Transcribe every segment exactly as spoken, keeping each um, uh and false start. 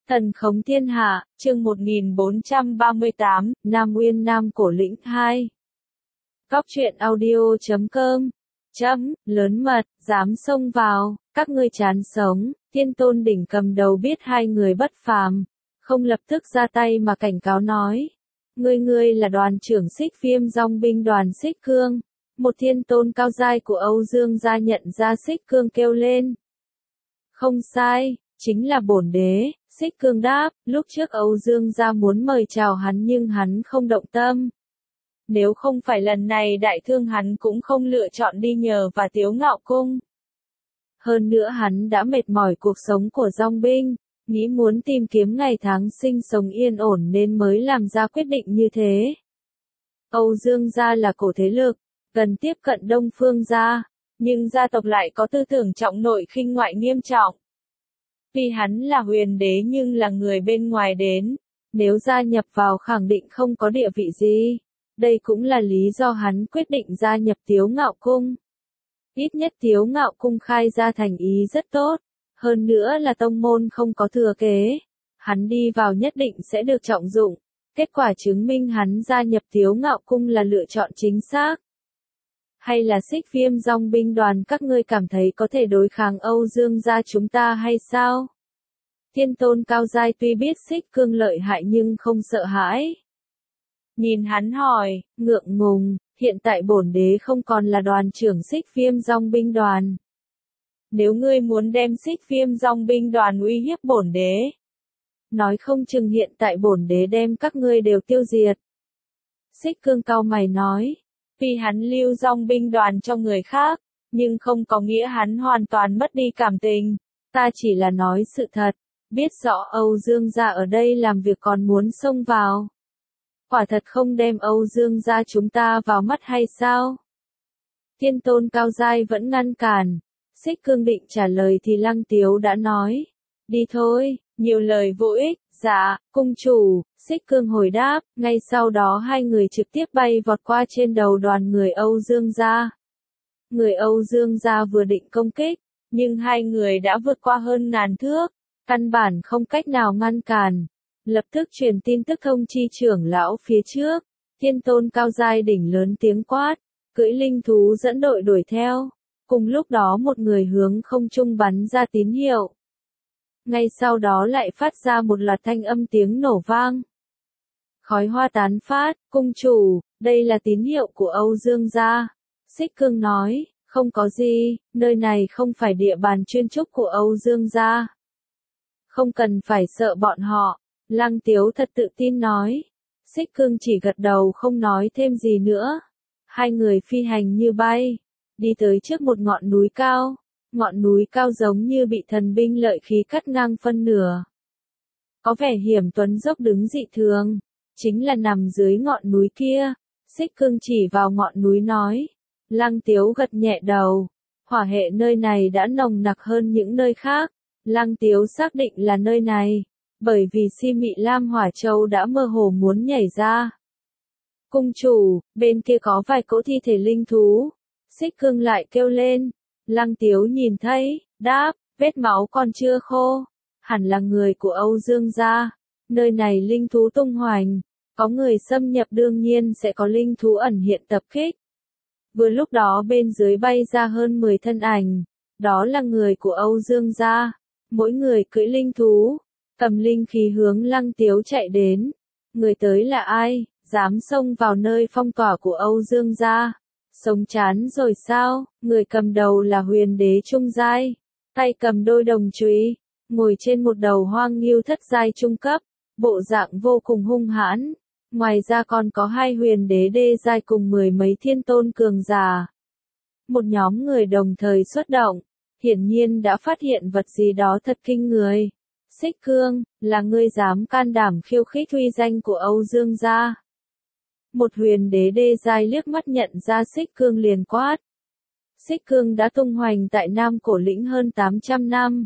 Thần khống thiên hạ, chương một nghìn bốn trăm ba mươi tám, Nam Uyên Nam Cổ Lĩnh hai. Góc truyện audio chấm com. Chấm, lớn mật, dám xông vào, các ngươi chán sống. Thiên Tôn đỉnh cầm đầu biết hai người bất phàm, không lập tức ra tay mà cảnh cáo nói. Ngươi ngươi là đoàn trưởng Xích Viêm Dòng binh đoàn Xích Cương. Một thiên tôn cao giai của Âu Dương gia nhận ra Xích Cương kêu lên. Không sai, chính là bổn đế. Xích Cương đáp, lúc trước Âu Dương gia muốn mời chào hắn nhưng hắn không động tâm. Nếu không phải lần này đại thương hắn cũng không lựa chọn đi nhờ và Tiếu Ngạo Cung. Hơn nữa hắn đã mệt mỏi cuộc sống của dòng binh, nghĩ muốn tìm kiếm ngày tháng sinh sống yên ổn nên mới làm ra quyết định như thế. Âu Dương gia là cổ thế lực, gần tiếp cận Đông Phương gia, nhưng gia tộc lại có tư tưởng trọng nội khinh ngoại nghiêm trọng. Vì hắn là huyền đế nhưng là người bên ngoài đến, nếu gia nhập vào khẳng định không có địa vị gì. Đây cũng là lý do hắn quyết định gia nhập Tiếu Ngạo Cung. Ít nhất Tiếu Ngạo Cung khai ra thành ý rất tốt, hơn nữa là tông môn không có thừa kế. Hắn đi vào nhất định sẽ được trọng dụng, kết quả chứng minh hắn gia nhập Tiếu Ngạo Cung là lựa chọn chính xác. Hay là Xích Viêm Dòng binh đoàn các ngươi cảm thấy có thể đối kháng Âu Dương gia chúng ta hay sao? Thiên tôn cao giai tuy biết Xích Cương lợi hại nhưng không sợ hãi. Nhìn hắn hỏi, ngượng ngùng, hiện tại bổn đế không còn là đoàn trưởng Xích Viêm Dòng binh đoàn. Nếu ngươi muốn đem Xích Viêm Dòng binh đoàn uy hiếp bổn đế, nói không chừng hiện tại bổn đế đem các ngươi đều tiêu diệt. Xích Cương cau mày nói, vì hắn lưu dòng binh đoàn cho người khác, nhưng không có nghĩa hắn hoàn toàn mất đi cảm tình, ta chỉ là nói sự thật, biết rõ Âu Dương gia ở đây làm việc còn muốn xông vào. Quả thật không đem Âu Dương gia chúng ta vào mắt hay sao? Thiên tôn cao giai vẫn ngăn cản. Xích Cương định trả lời thì Lăng Tiếu đã nói. Đi thôi, nhiều lời vô ích. Dạ, cung chủ. Xích Cương hồi đáp. Ngay sau đó hai người trực tiếp bay vọt qua trên đầu đoàn người Âu Dương gia. Người Âu Dương gia vừa định công kích, nhưng hai người đã vượt qua hơn ngàn thước, căn bản không cách nào ngăn cản. Lập tức truyền tin tức thông chi trưởng lão phía trước. Thiên tôn cao giai đỉnh lớn tiếng quát, cưỡi linh thú dẫn đội đuổi theo. Cùng lúc đó một người hướng không trung bắn ra tín hiệu. Ngay sau đó lại phát ra một loạt thanh âm tiếng nổ vang. Khói hoa tán phát, cung chủ, đây là tín hiệu của Âu Dương gia. Xích Cương nói, không có gì, nơi này không phải địa bàn chuyên trúc của Âu Dương gia. Không cần phải sợ bọn họ. Lăng Tiếu thật tự tin nói. Xích Cương chỉ gật đầu không nói thêm gì nữa. Hai người phi hành như bay, đi tới trước một ngọn núi cao. Ngọn núi cao giống như bị thần binh lợi khí cắt ngang phân nửa. Có vẻ hiểm tuấn dốc đứng dị thường, chính là nằm dưới ngọn núi kia. Xích Cương chỉ vào ngọn núi nói. Lăng Tiếu gật nhẹ đầu. Hỏa hệ nơi này đã nồng nặc hơn những nơi khác. Lăng Tiếu xác định là nơi này. Bởi vì Si Mị Lam Hỏa Châu đã mơ hồ muốn nhảy ra. Cung chủ, bên kia có vài cỗ thi thể linh thú. Xích Cương lại kêu lên. Lăng Tiếu nhìn thấy, đáp, vết máu còn chưa khô. Hẳn là người của Âu Dương gia. Nơi này linh thú tung hoành. Có người xâm nhập đương nhiên sẽ có linh thú ẩn hiện tập kích. Vừa lúc đó bên dưới bay ra hơn mười thân ảnh. Đó là người của Âu Dương gia. Mỗi người cưỡi linh thú. Cầm linh khí hướng Lăng Tiếu chạy đến. Người tới là ai, dám xông vào nơi phong tỏa của Âu Dương gia? Sống chán rồi sao? Người cầm đầu là huyền đế trung giai, tay cầm đôi đồng chùy, ngồi trên một đầu hoang nghiêu thất giai trung cấp, bộ dạng vô cùng hung hãn. Ngoài ra còn có hai huyền đế đê giai cùng mười mấy thiên tôn cường giả. Một nhóm người đồng thời xuất động, hiển nhiên đã phát hiện vật gì đó thật kinh người. Xích Cương, là ngươi dám can đảm khiêu khích uy danh của Âu Dương gia. Một huyền đế đê giai liếc mắt nhận ra Xích Cương liền quát. Xích Cương đã tung hoành tại Nam Cổ Lĩnh hơn tám trăm năm.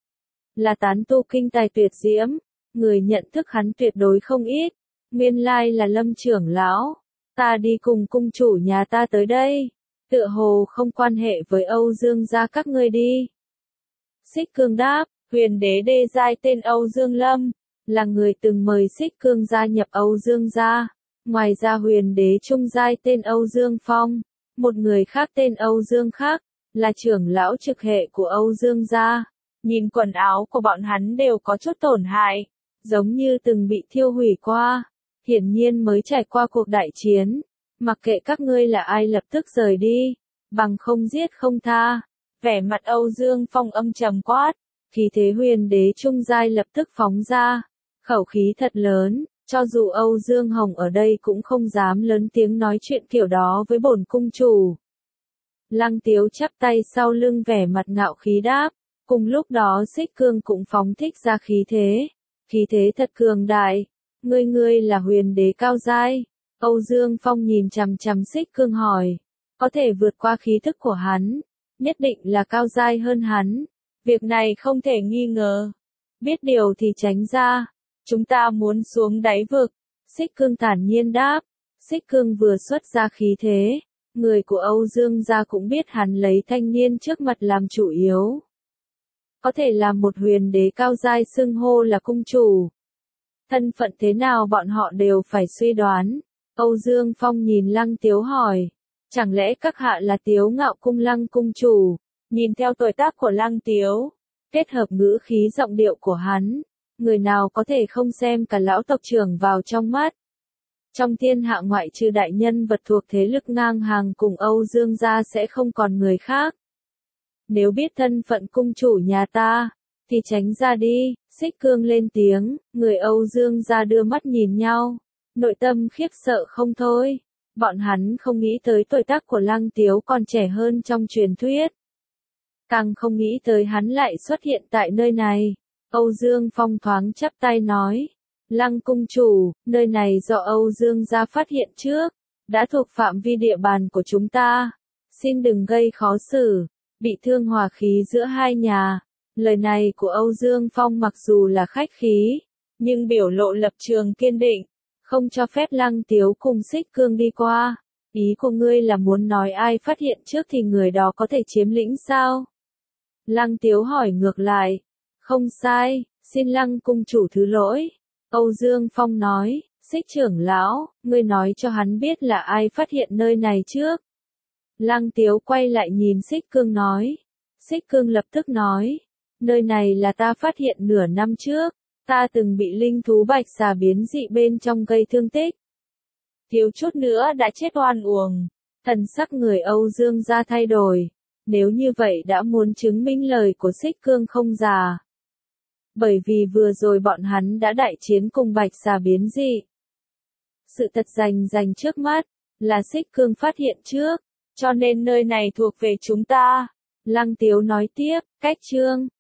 Là tán tu kinh tài tuyệt diễm, người nhận thức hắn tuyệt đối không ít. Nguyên lai là Lâm trưởng lão. Ta đi cùng cung chủ nhà ta tới đây. Tựa hồ không quan hệ với Âu Dương gia các ngươi đi. Xích Cương đáp. huyền đế đê giai tên Âu Dương Lâm, là người từng mời Xích Cương gia nhập Âu Dương gia. Ngoài ra huyền đế trung giai tên Âu Dương Phong, một người khác tên Âu Dương khác, là trưởng lão trực hệ của Âu Dương gia. Nhìn quần áo của bọn hắn đều có chút tổn hại, giống như từng bị thiêu hủy qua, hiển nhiên mới trải qua cuộc đại chiến. Mặc kệ các ngươi là ai lập tức rời đi, bằng không giết không tha. Vẻ mặt Âu Dương Phong âm trầm quát, khí thế huyền đế trung giai lập tức phóng ra, khẩu khí thật lớn, cho dù Âu Dương Hồng ở đây cũng không dám lớn tiếng nói chuyện kiểu đó với bổn cung chủ. Lăng Tiếu chắp tay sau lưng vẻ mặt ngạo khí đáp, cùng lúc đó Xích Cương cũng phóng thích ra khí thế, khí thế thật cường đại, ngươi ngươi là huyền đế cao giai. Âu Dương Phong nhìn chằm chằm Xích Cương hỏi, có thể vượt qua khí thức của hắn, nhất định là cao giai hơn hắn, việc này không thể nghi ngờ. Biết điều thì tránh ra, chúng ta muốn xuống đáy vực. Xích Cương thản nhiên đáp, Xích Cương vừa xuất ra khí thế, người của Âu Dương gia cũng biết hắn lấy thanh niên trước mặt làm chủ yếu. Có thể làm một huyền đế cao giai xưng hô là cung chủ. Thân phận thế nào bọn họ đều phải suy đoán. Âu Dương Phong nhìn Lăng Tiếu hỏi, chẳng lẽ các hạ là Tiếu Ngạo cung Lăng cung chủ? Nhìn theo tuổi tác của Lăng Tiếu, kết hợp ngữ khí giọng điệu của hắn, người nào có thể không xem cả lão tộc trưởng vào trong mắt. Trong thiên hạ ngoại trừ đại nhân vật thuộc thế lực ngang hàng cùng Âu Dương gia sẽ không còn người khác. Nếu biết thân phận cung chủ nhà ta, thì tránh ra đi. Xích Cương lên tiếng, người Âu Dương gia đưa mắt nhìn nhau, nội tâm khiếp sợ không thôi. Bọn hắn không nghĩ tới tuổi tác của Lăng Tiếu còn trẻ hơn trong truyền thuyết. Càng không nghĩ tới hắn lại xuất hiện tại nơi này. Âu Dương Phong thoáng chắp tay nói, Lăng cung chủ, nơi này do Âu Dương gia phát hiện trước, đã thuộc phạm vi địa bàn của chúng ta. Xin đừng gây khó xử, bị thương hòa khí giữa hai nhà. Lời này của Âu Dương Phong mặc dù là khách khí, nhưng biểu lộ lập trường kiên định, không cho phép Lăng Tiếu cùng Xích Cương đi qua. Ý của ngươi là muốn nói ai phát hiện trước thì người đó có thể chiếm lĩnh sao? Lăng Tiếu hỏi ngược lại. Không sai, xin Lăng cung chủ thứ lỗi. Âu Dương Phong nói, Xích trưởng lão, ngươi nói cho hắn biết là ai phát hiện nơi này trước. Lăng Tiếu quay lại nhìn Xích Cương nói. Xích Cương lập tức nói, nơi này là ta phát hiện nửa năm trước, ta từng bị linh thú bạch xà biến dị bên trong gây thương tích. Thiếu chút nữa đã chết oan uổng. Thần sắc người Âu Dương gia thay đổi, nếu như vậy đã muốn chứng minh lời của Xích Cương không giả. Bởi vì vừa rồi bọn hắn đã đại chiến cùng bạch xà biến dị. Sự thật rành rành trước mắt, là Xích Cương phát hiện trước, cho nên nơi này thuộc về chúng ta. Lăng Tiếu nói tiếp, cách chương